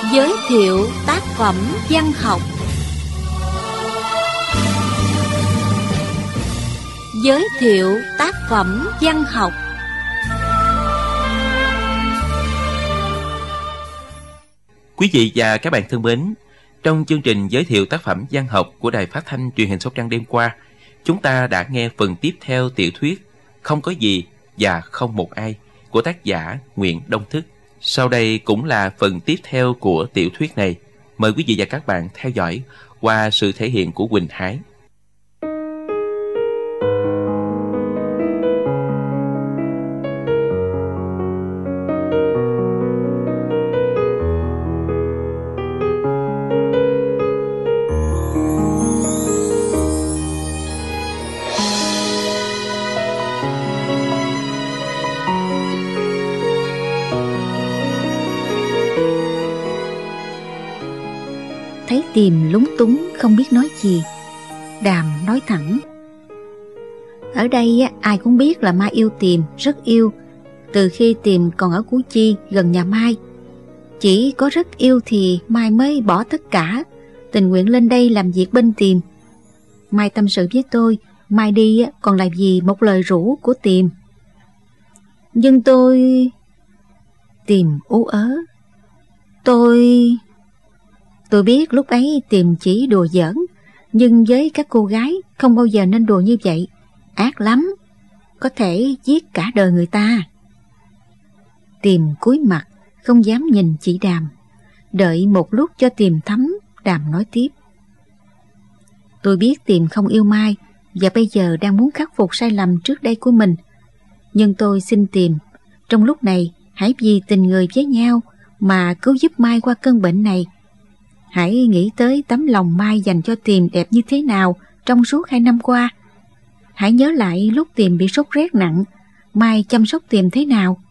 Giới thiệu tác phẩm văn học. Giới thiệu tác phẩm văn học. Quý vị và các bạn thân mến, trong chương trình giới thiệu tác phẩm văn học của Đài Phát thanh Truyền hình Sóc Trăng đêm qua, chúng ta đã nghe phần tiếp theo tiểu thuyết Không có gì và không một ai của tác giả Nguyễn Đông Thức. Sau đây cũng là phần tiếp theo của tiểu thuyết này. Mời quý vị và các bạn theo dõi qua sự thể hiện của Quỳnh Hải. Thấy Tìm lúng túng không biết nói gì, Đàm nói thẳng: ở đây ai cũng biết là Mai yêu Tìm, rất yêu, từ khi Tìm còn ở Củ Chi gần nhà Mai. Chỉ có rất yêu thì Mai mới bỏ tất cả, tình nguyện lên đây làm việc bên Tìm. Mai tâm sự với tôi, Mai đi còn là vì một lời rủ của Tìm. Nhưng tôi... Tìm ú ớ: Tôi biết lúc ấy Tìm chỉ đùa giỡn, nhưng với các cô gái không bao giờ nên đùa như vậy, ác lắm, có thể giết cả đời người ta. Tìm cúi mặt không dám nhìn chị Đàm, đợi một lúc cho Tìm thấm, Đàm nói tiếp: tôi biết Tìm không yêu Mai và bây giờ đang muốn khắc phục sai lầm trước đây của mình, nhưng tôi xin Tìm, trong lúc này hãy vì tình người với nhau mà cứu giúp Mai qua cơn bệnh này. Hãy nghĩ tới tấm lòng Mai dành cho Tìm đẹp như thế nào trong suốt 2 năm qua. Hãy nhớ lại lúc Tìm bị sốt rét nặng, Mai chăm sóc Tìm thế nào.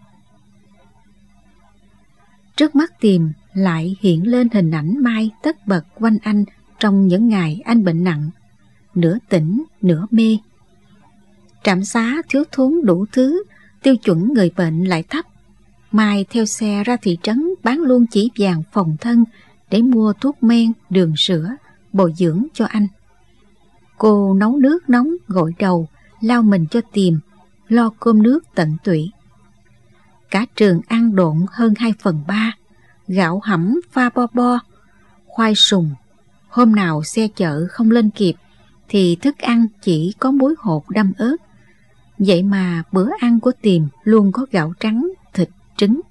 Trước mắt Tìm lại hiện lên hình ảnh Mai tất bật quanh anh trong những ngày anh bệnh nặng, nửa tỉnh nửa mê. Trạm xá thiếu thốn đủ thứ, tiêu chuẩn người bệnh lại thấp. Mai theo xe ra thị trấn bán luôn chỉ vàng phòng thân để mua thuốc men, đường sữa, bồi dưỡng cho anh. Cô nấu nước nóng gội đầu, lau mình cho Tìm, lo cơm nước tận tụy. Cả trường ăn độn hơn 2/3, gạo hẩm pha bo bo, khoai sùng. Hôm nào xe chợ không lên kịp thì thức ăn chỉ có muối hột đâm ớt. Vậy mà bữa ăn của Tìm luôn có gạo trắng, thịt, trứng.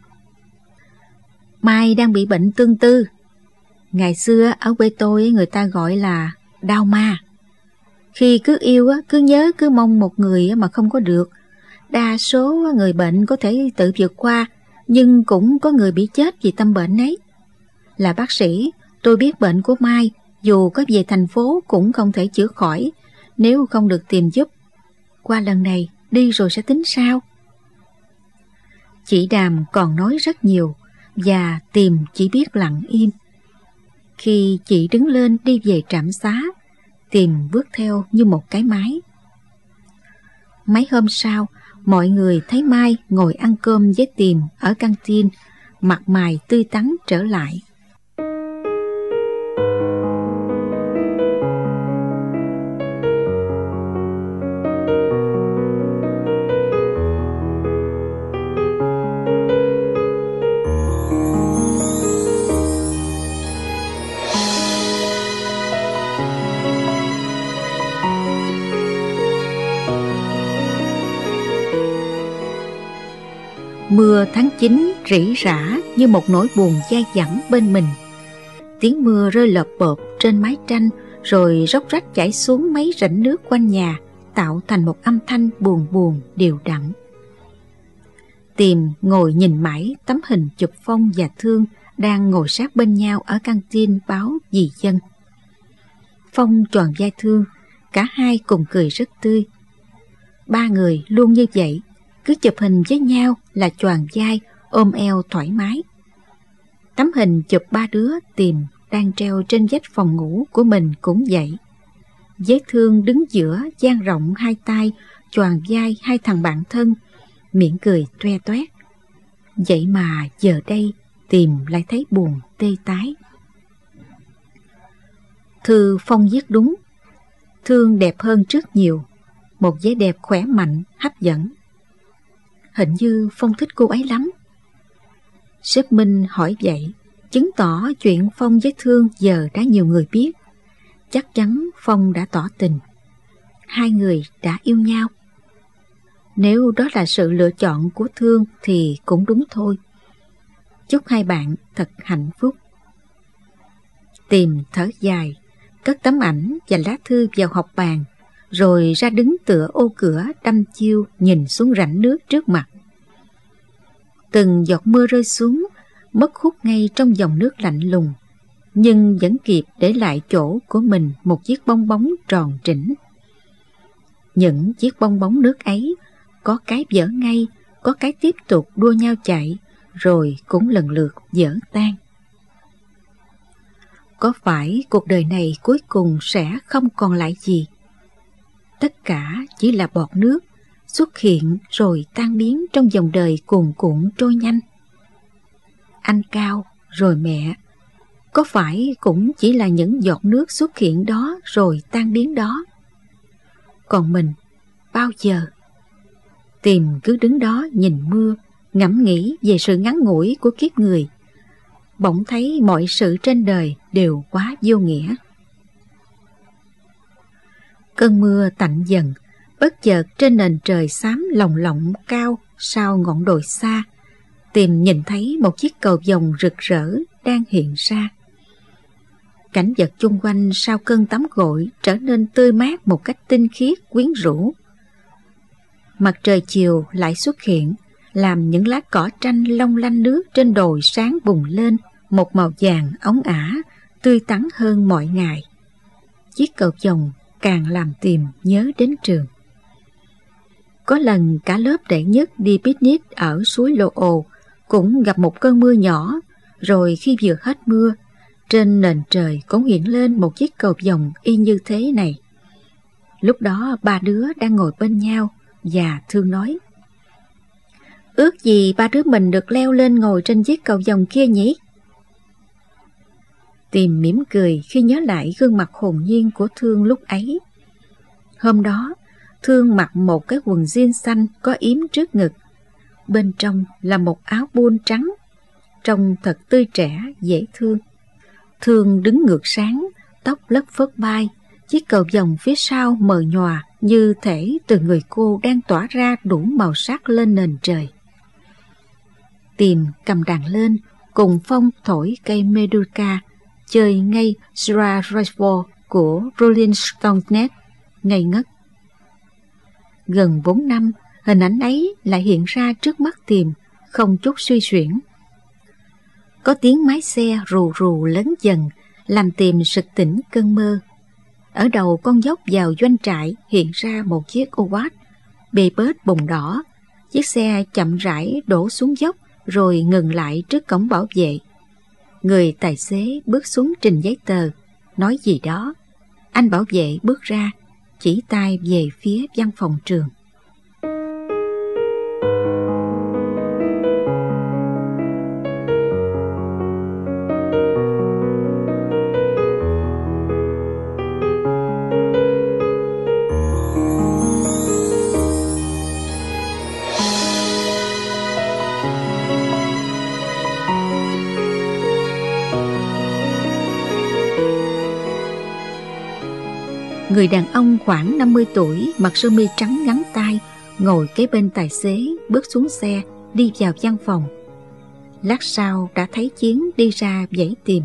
Mai đang bị bệnh tương tư. Ngày xưa ở quê tôi người ta gọi là đau ma. Khi cứ yêu cứ nhớ cứ mong một người mà không có được. Đa số người bệnh có thể tự vượt qua, nhưng cũng có người bị chết vì tâm bệnh ấy. Là bác sĩ, tôi biết bệnh của Mai dù có về thành phố cũng không thể chữa khỏi nếu không được tìm giúp. Qua lần này đi rồi sẽ tính sao. Chị Đàm còn nói rất nhiều và Tìm chỉ biết lặng im. Khi chị đứng lên đi về trạm xá, Tìm bước theo như một cái máy. Mấy hôm sau, mọi người thấy Mai ngồi ăn cơm với Tìm ở căng tin, mặt mày tươi tắn trở lại. Mưa tháng 9 rỉ rả như một nỗi buồn dai dẳng bên mình. Tiếng mưa rơi lợp bợp trên mái tranh rồi róc rách chảy xuống mấy rãnh nước quanh nhà, tạo thành một âm thanh buồn buồn đều đặn. Tìm ngồi nhìn mãi tấm hình chụp Phong và Thương đang ngồi sát bên nhau ở căng tin báo Vì Dân. Phong tròn vai Thương, cả hai cùng cười rất tươi. Ba người luôn như vậy, cứ chụp hình với nhau là choàng vai, ôm eo thoải mái. Tấm hình chụp ba đứa Tìm đang treo trên vách phòng ngủ của mình cũng vậy. Với Thương đứng giữa, dang rộng hai tay, choàng vai hai thằng bạn thân, miệng cười toe toét. Vậy mà giờ đây Tìm lại thấy buồn tê tái. Thư Phong viết đúng. Thương đẹp hơn trước nhiều, một vẻ đẹp khỏe mạnh, hấp dẫn. Hình như Phong thích cô ấy lắm. Sếp Minh hỏi vậy, chứng tỏ chuyện Phong với Thương giờ đã nhiều người biết. Chắc chắn Phong đã tỏ tình. Hai người đã yêu nhau. Nếu đó là sự lựa chọn của Thương thì cũng đúng thôi. Chúc hai bạn thật hạnh phúc. Tìm thở dài, cất tấm ảnh và lá thư vào học bàn, rồi ra đứng tựa ô cửa đăm chiêu nhìn xuống rãnh nước trước mặt. Từng giọt mưa rơi xuống, mất hút ngay trong dòng nước lạnh lùng, nhưng vẫn kịp để lại chỗ của mình một chiếc bong bóng tròn trĩnh. Những chiếc bong bóng nước ấy, có cái vỡ ngay, có cái tiếp tục đua nhau chạy, rồi cũng lần lượt vỡ tan. Có phải cuộc đời này cuối cùng sẽ không còn lại gì? Tất cả chỉ là bọt nước, xuất hiện rồi tan biến trong dòng đời cuồn cuộn trôi nhanh. Anh Cao, rồi mẹ, có phải cũng chỉ là những giọt nước xuất hiện đó rồi tan biến đó? Còn mình, bao giờ? Tìm cứ đứng đó nhìn mưa, ngẫm nghĩ về sự ngắn ngủi của kiếp người. Bỗng thấy mọi sự trên đời đều quá vô nghĩa. Cơn mưa tạnh dần, bất chợt trên nền trời xám lồng lộng cao sau ngọn đồi xa, Tìm nhìn thấy một chiếc cầu vồng rực rỡ đang hiện ra. Cảnh vật chung quanh sau cơn tắm gội trở nên tươi mát một cách tinh khiết quyến rũ. Mặt trời chiều lại xuất hiện, làm những lá cỏ tranh long lanh nước trên đồi sáng bùng lên một màu vàng óng ả, tươi tắn hơn mọi ngày. Chiếc cầu vồng càng làm Tìm nhớ đến trường. Có lần cả lớp đệ nhất đi picnic ở suối Lô Ồ cũng gặp một cơn mưa nhỏ, rồi khi vừa hết mưa, trên nền trời cũng hiện lên một chiếc cầu vồng y như thế này. Lúc đó ba đứa đang ngồi bên nhau và Thương nói: "Ước gì ba đứa mình được leo lên ngồi trên chiếc cầu vồng kia nhỉ?" Tìm mỉm cười khi nhớ lại gương mặt hồn nhiên của Thương lúc ấy. Hôm đó, Thương mặc một cái quần jean xanh có yếm trước ngực, bên trong là một áo buôn trắng, trông thật tươi trẻ, dễ thương. Thương đứng ngược sáng, tóc lất phất bay, chiếc cầu vồng phía sau mờ nhòa như thể từ người cô đang tỏa ra đủ màu sắc lên nền trời. Tìm cầm đàn lên, cùng Phong thổi cây Meduca, chơi ngay Sra Reservoir của Rolling Stones ngây ngất. Gần 4 năm, hình ảnh ấy lại hiện ra trước mắt Tìm, không chút suy xuyển. Có tiếng máy xe rù rù lớn dần, làm Tìm sực tỉnh cơn mơ. Ở đầu con dốc vào doanh trại hiện ra một chiếc Oat, bê bết bùng đỏ. Chiếc xe chậm rãi đổ xuống dốc rồi ngừng lại trước cổng bảo vệ. Người tài xế bước xuống trình giấy tờ, nói gì đó. Anh bảo vệ bước ra, chỉ tay về phía văn phòng trường. Người đàn ông khoảng 50 tuổi, mặc sơ mi trắng ngắn tay, ngồi kế bên tài xế, bước xuống xe, đi vào văn phòng. Lát sau đã thấy Chiến đi ra vẫy Tìm.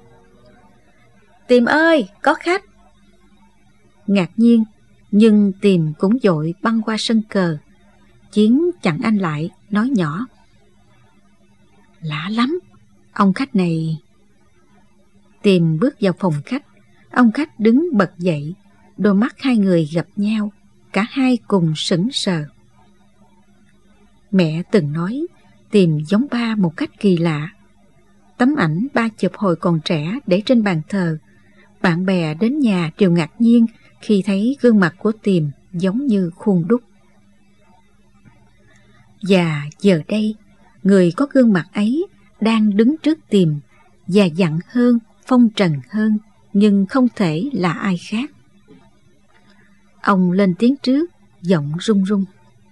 "Tìm ơi, có khách!" Ngạc nhiên, nhưng Tìm cũng vội băng qua sân cờ. Chiến chặn anh lại, nói nhỏ: "Lạ lắm, ông khách này..." Tìm bước vào phòng khách. Ông khách đứng bật dậy, đôi mắt hai người gặp nhau, cả hai cùng sững sờ. Mẹ từng nói Tìm giống ba một cách kỳ lạ. Tấm ảnh ba chụp hồi còn trẻ để trên bàn thờ. Bạn bè đến nhà đều ngạc nhiên khi thấy gương mặt của Tìm giống như khuôn đúc. Và giờ đây, người có gương mặt ấy đang đứng trước Tìm, già dặn hơn, phong trần hơn, nhưng không thể là ai khác. Ông lên tiếng trước, giọng run run.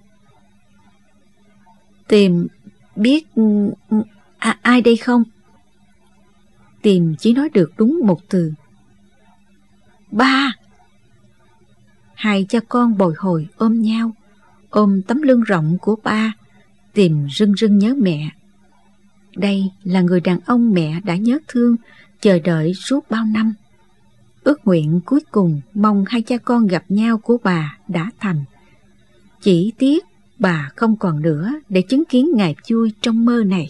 Tìm biết ai đây không? Tìm chỉ nói được đúng một từ. Ba! Hai cha con bồi hồi ôm nhau, ôm tấm lưng rộng của ba. Tìm rưng rưng nhớ mẹ. Đây là người đàn ông mẹ đã nhớ thương, chờ đợi suốt bao năm. Ước nguyện cuối cùng mong hai cha con gặp nhau của bà đã thành. Chỉ tiếc bà không còn nữa để chứng kiến ngày vui trong mơ này.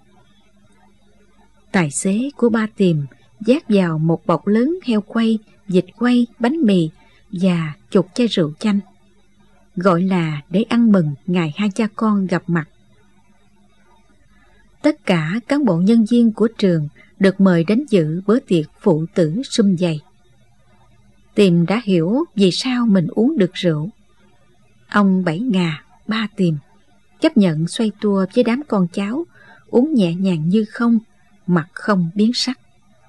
Tài xế của ba Tìm vác vào một bọc lớn heo quay, vịt quay, bánh mì và chục chai rượu chanh, gọi là để ăn mừng ngày hai cha con gặp mặt. Tất cả cán bộ nhân viên của trường được mời đến dự bữa tiệc phụ tử sum vầy. Tìm đã hiểu vì sao mình uống được rượu. Ông Bảy Ngà, ba Tìm, chấp nhận xoay tua với đám con cháu, uống nhẹ nhàng như không, mặt không biến sắc.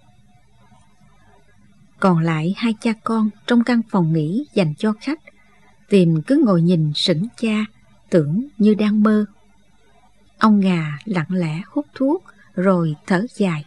Còn lại hai cha con trong căn phòng nghỉ dành cho khách, Tìm cứ ngồi nhìn sững cha, tưởng như đang mơ. Ông Ngà lặng lẽ hút thuốc rồi thở dài.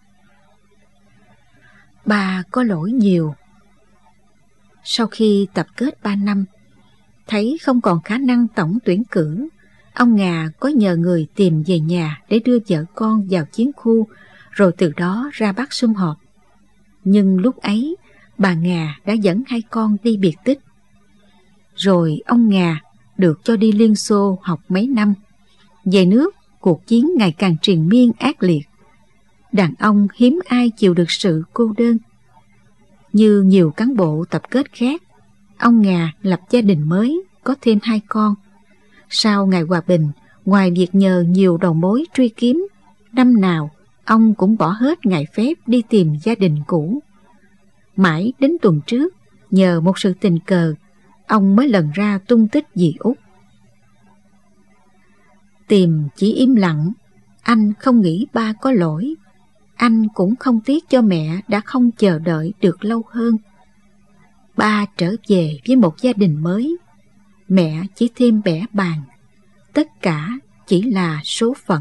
Bà có lỗi nhiều. Sau khi tập kết 3 năm, thấy không còn khả năng tổng tuyển cử, ông Ngà có nhờ người tìm về nhà để đưa vợ con vào chiến khu, rồi từ đó ra Bắc sum họp. Nhưng lúc ấy, bà Ngà đã dẫn hai con đi biệt tích. Rồi ông Ngà được cho đi Liên Xô học mấy năm. Về nước, cuộc chiến ngày càng triền miên ác liệt. Đàn ông hiếm ai chịu được sự cô đơn. Như nhiều cán bộ tập kết khác, ông Ngà lập gia đình mới, có thêm 2 con. Sau ngày hòa bình, ngoài việc nhờ nhiều đầu mối truy kiếm, năm nào ông cũng bỏ hết ngày phép đi tìm gia đình cũ. Mãi đến tuần trước, nhờ một sự tình cờ, ông mới lần ra tung tích dì Út. Tìm chỉ im lặng. Anh không nghĩ ba có lỗi. Anh cũng không tiếc cho mẹ đã không chờ đợi được lâu hơn. Ba trở về với một gia đình mới, mẹ chỉ thêm bẽ bàng. Tất cả chỉ là số phận.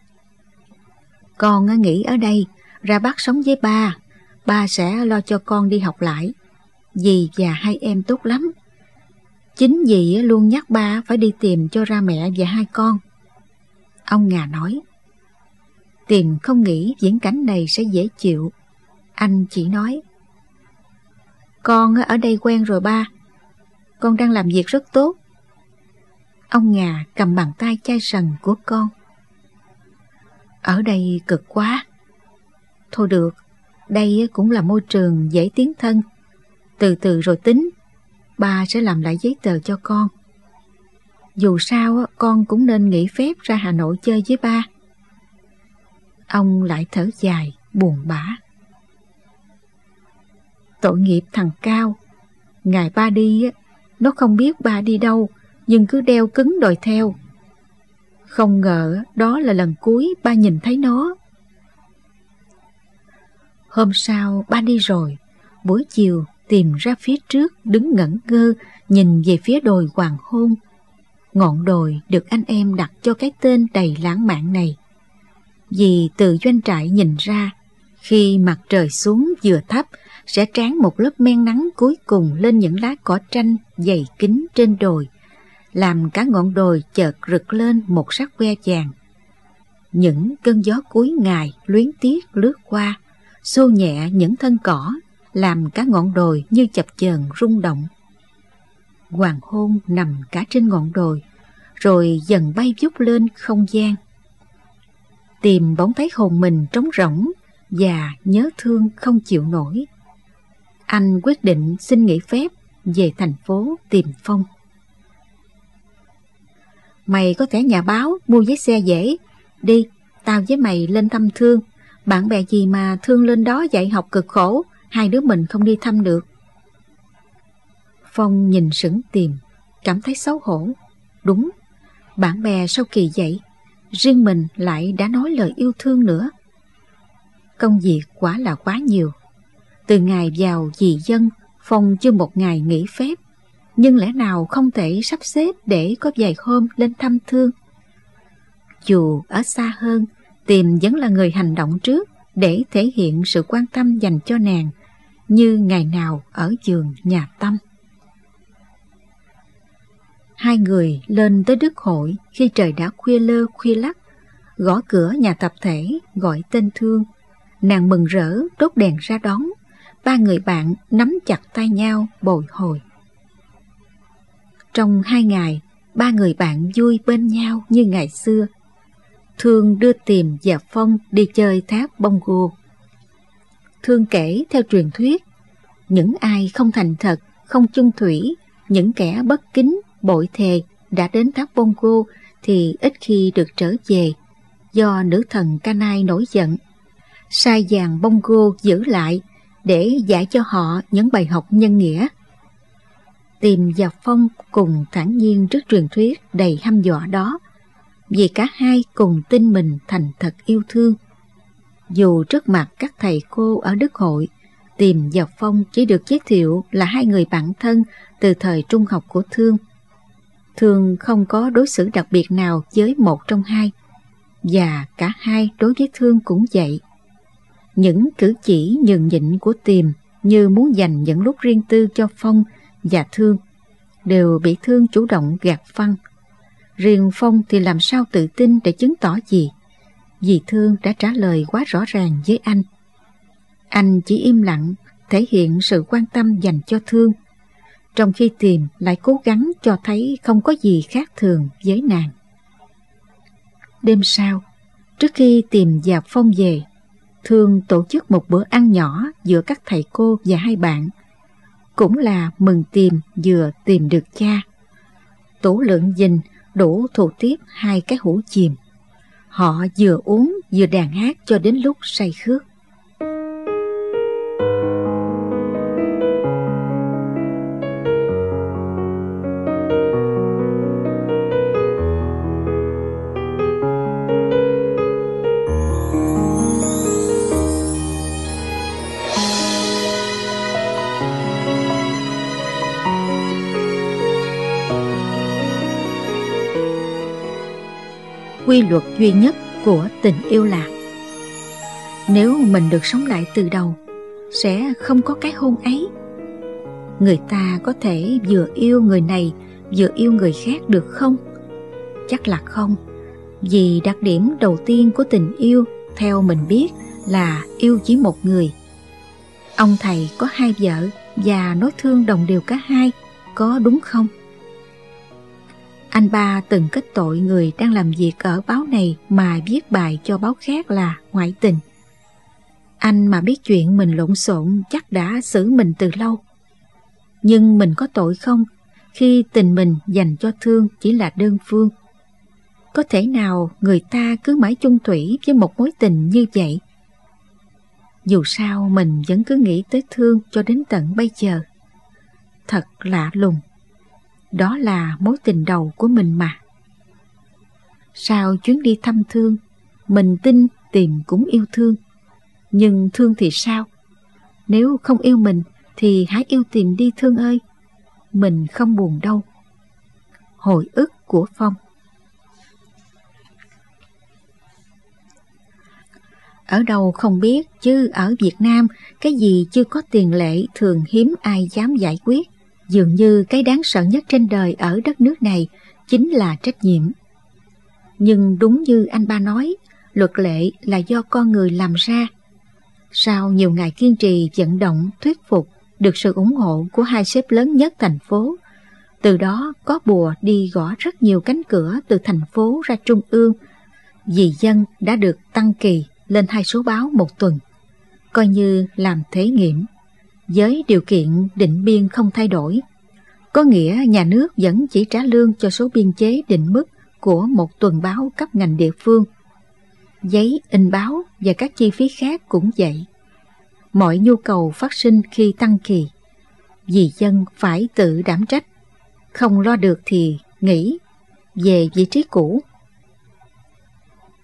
Con nghĩ ở đây, ra Bắc sống với ba sẽ lo cho con đi học lại. Dì và hai em tốt lắm. Chính dì luôn nhắc ba phải đi tìm cho ra mẹ và 2 con. Ông Ngà nói. Tìm không nghĩ viễn cảnh này sẽ dễ chịu. Anh chỉ nói, con ở đây quen rồi ba. Con đang làm việc rất tốt. Ông Ngà cầm bàn tay chai sần của con. Ở đây cực quá. Thôi được, đây cũng là môi trường dễ tiến thân. Từ từ rồi tính. Ba sẽ làm lại giấy tờ cho con. Dù sao con cũng nên nghỉ phép ra Hà Nội chơi với ba. Ông lại thở dài, buồn bã. Tội nghiệp thằng Cao. Ngày ba đi, nó không biết ba đi đâu, nhưng cứ đeo cứng đòi theo. Không ngờ đó là lần cuối ba nhìn thấy nó. Hôm sau ba đi rồi. Buổi chiều tìm ra phía trước, đứng ngẩn ngơ, nhìn về phía đồi hoàng hôn. Ngọn đồi được anh em đặt cho cái tên đầy lãng mạn này. Vì từ doanh trại nhìn ra, khi mặt trời xuống vừa thấp, sẽ tráng một lớp men nắng cuối cùng lên những lá cỏ tranh dày kín trên đồi, làm cả ngọn đồi chợt rực lên một sắc que vàng. Những cơn gió cuối ngày luyến tiếc lướt qua, xô nhẹ những thân cỏ, làm cả ngọn đồi như chập chờn rung động. Hoàng hôn nằm cả trên ngọn đồi, rồi dần bay vút lên không gian. Tìm bỗng thấy hồn mình trống rỗng và nhớ thương không chịu nổi. Anh quyết định xin nghỉ phép về thành phố tìm Phong. Mày có thẻ nhà báo, mua vé xe dễ. Đi, tao với mày lên thăm Thương. Bạn bè gì mà Thương lên đó dạy học cực khổ, hai đứa mình không đi thăm được. Phong nhìn sững Tìm, cảm thấy xấu hổ. Đúng, bạn bè sau kỳ dạy, riêng mình lại đã nói lời yêu thương nữa. Công việc quả là quá nhiều. Từ ngày vào vì dân, Phong chưa một ngày nghỉ phép, nhưng lẽ nào không thể sắp xếp để có vài hôm lên thăm Thương. Dù ở xa hơn, Tìm vẫn là người hành động trước để thể hiện sự quan tâm dành cho nàng, như ngày nào ở vườn nhà Tâm. Hai người lên tới Đức Hội khi trời đã khuya lơ khuya lắc, gõ cửa nhà tập thể gọi tên Thương. Nàng mừng rỡ đốt đèn ra đón. Ba người bạn nắm chặt tay nhau bồi hồi. Trong 2 ngày, ba người bạn vui bên nhau như ngày xưa. Thương đưa Tìm và Phong đi chơi thác bongo. Thương kể theo truyền thuyết, những ai không thành thật, không chung thủy, những kẻ bất kính, bội thề đã đến thác bongo thì ít khi được trở về, do nữ thần Canai nổi giận, sai vàng bongo giữ lại để dạy cho họ những bài học nhân nghĩa. Tìm và Phong cùng thản nhiên trước truyền thuyết đầy hăm dọa đó, vì cả hai cùng tin mình thành thật yêu thương. Dù trước mặt các thầy cô ở Đức Hội, Tìm và Phong chỉ được giới thiệu là hai người bạn thân từ thời trung học của Thương. Thương không có đối xử đặc biệt nào với một trong hai, và cả hai đối với Thương cũng vậy. Những cử chỉ nhường nhịn của Tìm như muốn dành những lúc riêng tư cho Phong và Thương đều bị Thương chủ động gạt phăng. Riêng Phong thì làm sao tự tin để chứng tỏ gì, vì Thương đã trả lời quá rõ ràng với anh. Anh chỉ im lặng thể hiện sự quan tâm dành cho Thương, trong khi Tìm lại cố gắng cho thấy không có gì khác thường với nàng. Đêm sau, trước khi Tìm và Phong về, Thương tổ chức một bữa ăn nhỏ giữa các thầy cô và hai bạn, cũng là mừng Tìm vừa tìm được cha. Tủ lượng dình đủ thu tiếp 2 cái hũ chìm. Họ vừa uống vừa đàn hát cho đến lúc say khướt. Quy luật duy nhất của tình yêu là nếu mình được sống lại từ đầu, sẽ không có cái hôn ấy. Người ta có thể vừa yêu người này vừa yêu người khác được không? Chắc là không, vì đặc điểm đầu tiên của tình yêu theo mình biết là yêu chỉ một người. Ông thầy có 2 vợ và nói thương đồng đều cả hai, có đúng không? Anh ba từng kết tội người đang làm việc ở báo này mà viết bài cho báo khác là ngoại tình. Anh mà biết chuyện mình lộn xộn chắc đã xử mình từ lâu. Nhưng mình có tội không khi tình mình dành cho Thương chỉ là đơn phương? Có thể nào người ta cứ mãi chung thủy với một mối tình như vậy? Dù sao mình vẫn cứ nghĩ tới Thương cho đến tận bây giờ. Thật lạ lùng. Đó là mối tình đầu của mình mà. Sau chuyến đi thăm Thương, mình tin Tìm cũng yêu Thương. Nhưng Thương thì sao? Nếu không yêu mình thì hãy yêu Tìm đi Thương ơi. Mình không buồn đâu. Hồi ức của Phong. Ở đâu không biết, chứ ở Việt Nam cái gì chưa có tiền lệ thường hiếm ai dám giải quyết. Dường như cái đáng sợ nhất trên đời ở đất nước này chính là trách nhiệm. Nhưng đúng như anh ba nói, luật lệ là do con người làm ra. Sau nhiều ngày kiên trì vận động thuyết phục, được sự ủng hộ của 2 sếp lớn nhất thành phố, từ đó có bùa đi gõ rất nhiều cánh cửa từ thành phố ra trung ương, vì dân đã được tăng kỳ lên 2 số báo một tuần, coi như làm thí nghiệm, với điều kiện định biên không thay đổi. Có nghĩa nhà nước vẫn chỉ trả lương cho số biên chế định mức của một tuần báo cấp ngành địa phương. Giấy in báo và các chi phí khác cũng vậy. Mọi nhu cầu phát sinh khi tăng kỳ, vì dân phải tự đảm trách. Không lo được thì nghỉ, về vị trí cũ.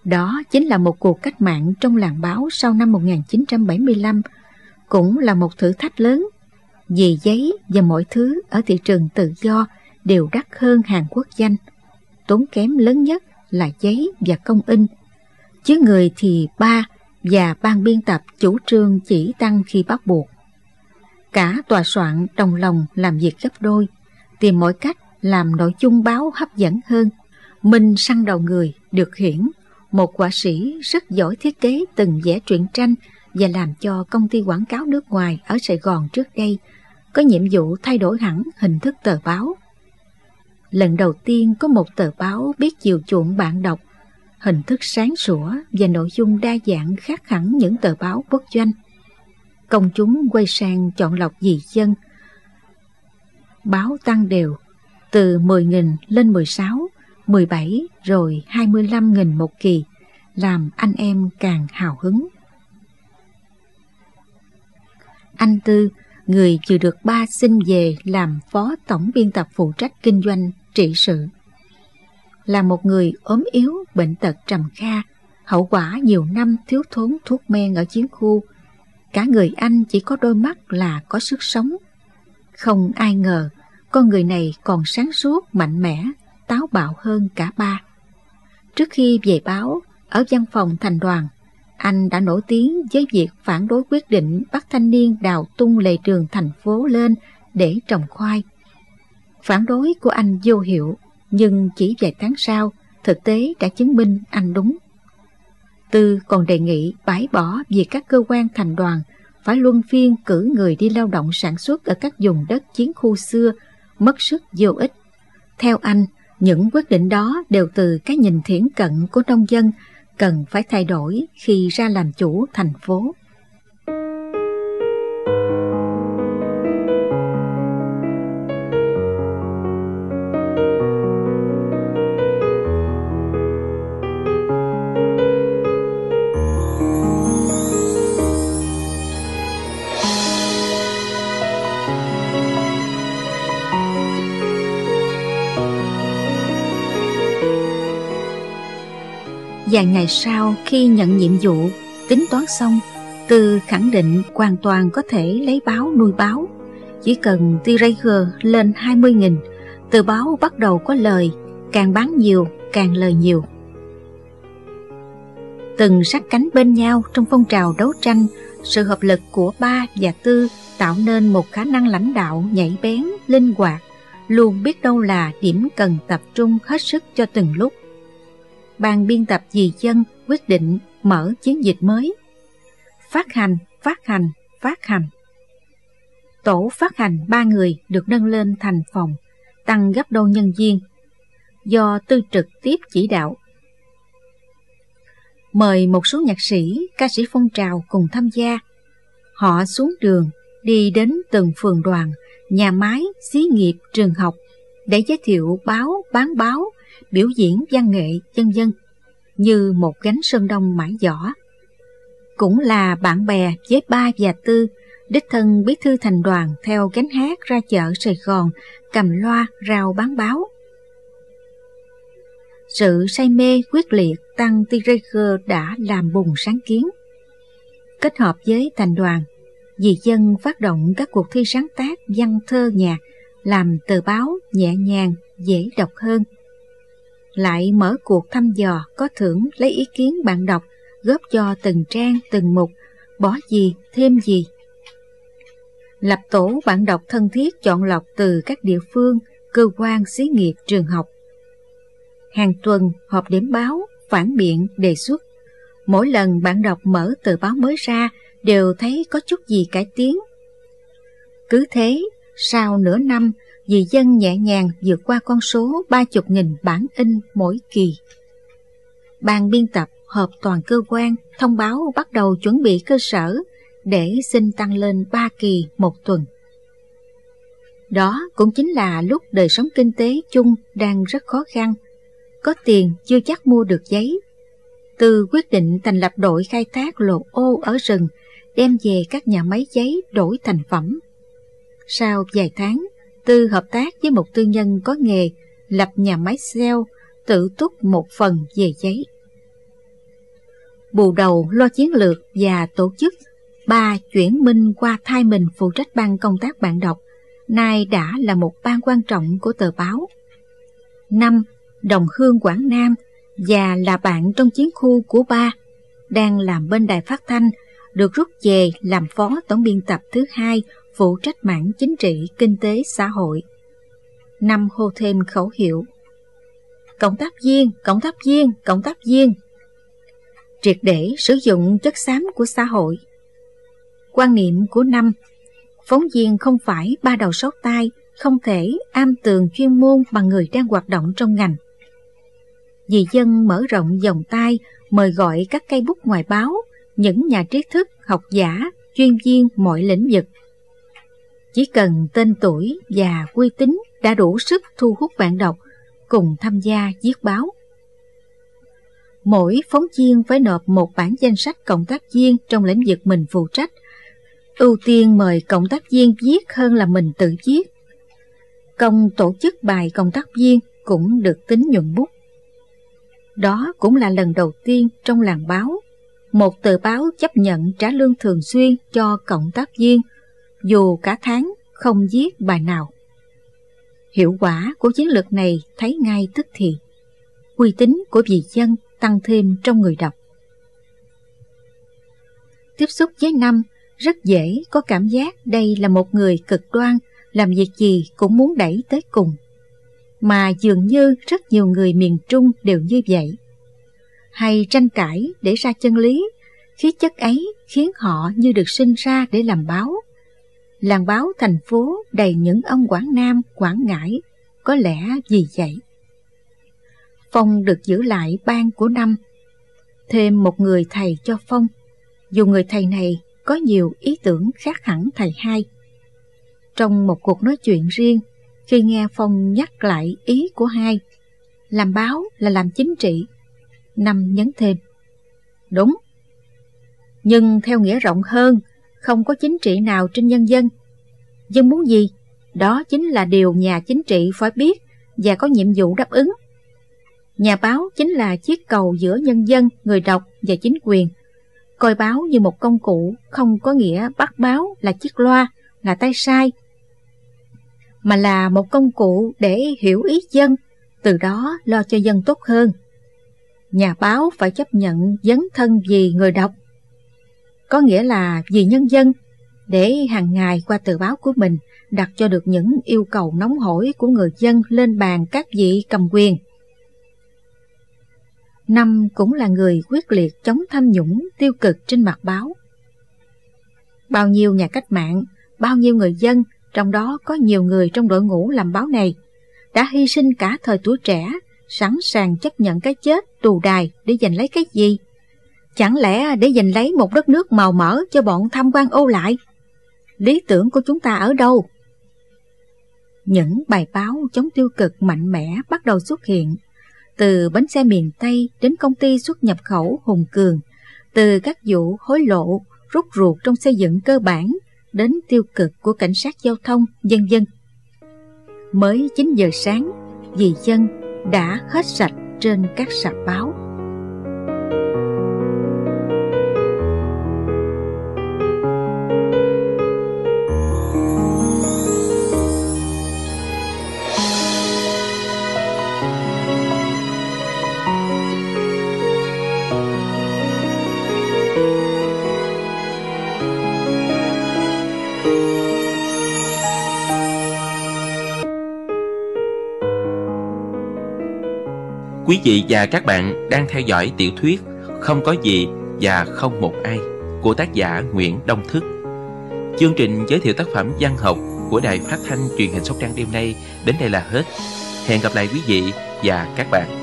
Đó chính là một cuộc cách mạng trong làng báo sau năm 1975, cũng là một thử thách lớn, vì giấy và mọi thứ ở thị trường tự do đều đắt hơn hàng quốc danh. Tốn kém lớn nhất là giấy và công in, chứ người thì ba và ban biên tập chủ trương chỉ tăng khi bắt buộc. Cả tòa soạn đồng lòng làm việc gấp đôi, tìm mọi cách làm nội dung báo hấp dẫn hơn. Minh săn đầu người được Hiển, một họa sĩ rất giỏi thiết kế từng vẽ truyện tranh và làm cho công ty quảng cáo nước ngoài ở Sài Gòn trước đây, có nhiệm vụ thay đổi hẳn hình thức tờ báo. Lần đầu tiên có một tờ báo biết chiều chuộng bạn đọc, hình thức sáng sủa và nội dung đa dạng khác hẳn những tờ báo quốc doanh. Công chúng quay sang chọn lọc vì dân. Báo tăng đều, từ 10.000 lên 16, 17 rồi 25.000 một kỳ, làm anh em càng hào hứng. Anh Tư, người vừa được ba xin về làm phó tổng biên tập phụ trách kinh doanh trị sự, là một người ốm yếu, bệnh tật trầm kha, hậu quả nhiều năm thiếu thốn thuốc men ở chiến khu. Cả người anh chỉ có đôi mắt là có sức sống. Không ai ngờ con người này còn sáng suốt, mạnh mẽ, táo bạo hơn cả ba. Trước khi về báo, ở văn phòng thành đoàn, anh đã nổi tiếng với việc phản đối quyết định bắt thanh niên đào tung lề đường thành phố lên để trồng khoai. Phản đối của anh vô hiệu, nhưng chỉ vài tháng sau, thực tế đã chứng minh anh đúng. Tư còn đề nghị bãi bỏ việc các cơ quan thành đoàn phải luân phiên cử người đi lao động sản xuất ở các vùng đất chiến khu xưa, mất sức vô ích. Theo anh, những quyết định đó đều từ cái nhìn thiển cận của nông dân, cần phải thay đổi khi ra làm chủ thành phố. Vài ngày sau, khi nhận nhiệm vụ, tính toán xong, Tư khẳng định hoàn toàn có thể lấy báo nuôi báo. Chỉ cần tirage lên 20.000, tờ báo bắt đầu có lời, càng bán nhiều, càng lời nhiều. Từng sát cánh bên nhau trong phong trào đấu tranh, sự hợp lực của ba và Tư tạo nên một khả năng lãnh đạo nhạy bén, linh hoạt, luôn biết đâu là điểm cần tập trung hết sức cho từng lúc. Ban biên tập vì dân quyết định mở chiến dịch mới. Phát hành, phát hành, phát hành. Tổ phát hành 3 người được nâng lên thành phòng, tăng gấp đôi nhân viên, do Tư trực tiếp chỉ đạo. Mời một số nhạc sĩ, ca sĩ phong trào cùng tham gia. Họ xuống đường, đi đến từng phường đoàn, nhà máy, xí nghiệp, trường học để giới thiệu báo, bán báo, biểu diễn văn nghệ, vân vân, như một gánh sơn đông mãi giỏ. Cũng là bạn bè với ba và Tư, đích thân bí thư thành đoàn theo gánh hát ra chợ Sài Gòn, cầm loa rao bán báo. Sự say mê quyết liệt tăng tirage đã làm bùng sáng kiến. Kết hợp với thành đoàn, vì dân phát động các cuộc thi sáng tác văn thơ nhạc, làm tờ báo nhẹ nhàng, dễ đọc hơn. Lại mở cuộc thăm dò có thưởng lấy ý kiến bạn đọc, góp cho từng trang, từng mục, bỏ gì, thêm gì. Lập tổ bạn đọc thân thiết chọn lọc từ các địa phương, cơ quan, xí nghiệp, trường học. Hàng tuần họp điểm báo, phản biện, đề xuất. Mỗi lần bạn đọc mở tờ báo mới ra đều thấy có chút gì cải tiến. Cứ thế, sau nửa năm, vì dân nhẹ nhàng vượt qua con số 30.000 bản in mỗi kỳ. Ban biên tập họp toàn cơ quan thông báo bắt đầu chuẩn bị cơ sở để xin tăng lên 3 kỳ một tuần. Đó cũng chính là lúc đời sống kinh tế chung đang rất khó khăn. Có tiền chưa chắc mua được giấy. Tư quyết định thành lập đội khai thác lồ ô ở rừng, đem về các nhà máy giấy đổi thành phẩm. Sau vài tháng, Tư hợp tác với một tư nhân có nghề lập nhà máy xeo, tự túc một phần về giấy. bù đầu lo chiến lược và tổ chức. 3. Chuyển Minh qua thay mình phụ trách ban công tác bạn đọc, nay đã là một ban quan trọng của tờ báo. 5. Đồng hương Quảng Nam và là bạn trong chiến khu của 3, đang làm bên đài phát thanh, được rút về làm phó tổng biên tập thứ 2, phụ trách mảng chính trị, kinh tế, xã hội. 5. Hô thêm khẩu hiệu: cộng tác viên, cộng tác viên, cộng tác viên. Triệt để sử dụng chất xám của xã hội. Quan niệm của 5. Phóng viên không phải ba đầu sáu tay, không thể am tường chuyên môn bằng người đang hoạt động trong ngành. Vì dân mở rộng vòng tay, mời gọi các cây bút ngoài báo, những nhà trí thức, học giả, chuyên viên mọi lĩnh vực. Chỉ cần tên tuổi và uy tín đã đủ sức thu hút bạn đọc cùng tham gia viết báo. Mỗi phóng viên phải nộp một bản danh sách cộng tác viên trong lĩnh vực mình phụ trách, ưu tiên mời cộng tác viên viết hơn là mình tự viết. Công tổ chức bài cộng tác viên cũng được tính nhuận bút. Đó cũng là lần đầu tiên trong làng báo, một tờ báo chấp nhận trả lương thường xuyên cho cộng tác viên, dù cả tháng không viết bài nào. Hiệu quả của chiến lược này thấy ngay tức thì. Uy tín của vì dân tăng thêm trong người đọc. Tiếp xúc với 5, rất dễ có cảm giác đây là một người cực đoan, làm việc gì cũng muốn đẩy tới cùng. Mà dường như rất nhiều người miền Trung đều như vậy. Hay tranh cãi để ra chân lý, khí chất ấy khiến họ như được sinh ra để làm báo. Làng báo thành phố đầy những ông Quảng Nam, Quảng Ngãi, có lẽ vì vậy. Phong được giữ lại ban của 5, thêm một người thầy cho Phong, dù người thầy này có nhiều ý tưởng khác hẳn thầy 2. Trong một cuộc nói chuyện riêng, khi nghe Phong nhắc lại ý của 2, làm báo là làm chính trị, 5 nhấn thêm: đúng, nhưng theo nghĩa rộng hơn, không có chính trị nào trên nhân dân. Dân muốn gì? Đó chính là điều nhà chính trị phải biết và có nhiệm vụ đáp ứng. Nhà báo chính là chiếc cầu giữa nhân dân, người đọc và chính quyền. Coi báo như một công cụ không có nghĩa bắt báo là chiếc loa, là tay sai, mà là một công cụ để hiểu ý dân, từ đó lo cho dân tốt hơn. Nhà báo phải chấp nhận dấn thân vì người đọc, có nghĩa là vì nhân dân, để hàng ngày qua tờ báo của mình đặt cho được những yêu cầu nóng hổi của người dân lên bàn các vị cầm quyền. 5 cũng là người quyết liệt chống tham nhũng tiêu cực trên mặt báo. Bao nhiêu nhà cách mạng, bao nhiêu người dân, trong đó có nhiều người trong đội ngũ làm báo này, đã hy sinh cả thời tuổi trẻ, sẵn sàng chấp nhận cái chết tù đài để giành lấy cái gì? Chẳng lẽ để giành lấy một đất nước màu mỡ cho bọn tham quan ô lại? Lý tưởng của chúng ta ở đâu? Những bài báo chống tiêu cực mạnh mẽ bắt đầu xuất hiện, từ bánh xe miền Tây đến công ty xuất nhập khẩu Hùng Cường, từ các vụ hối lộ, rút ruột trong xây dựng cơ bản đến tiêu cực của cảnh sát giao thông, vân vân. Mới 9 giờ sáng, vì dân đã hết sạch trên các sạp báo. Quý vị và các bạn đang theo dõi tiểu thuyết Không có gì và không một ai của tác giả Nguyễn Đông Thức. Chương trình giới thiệu tác phẩm văn học của Đài Phát thanh Truyền hình Sóc Trăng đêm nay đến đây là hết. Hẹn gặp lại quý vị và các bạn.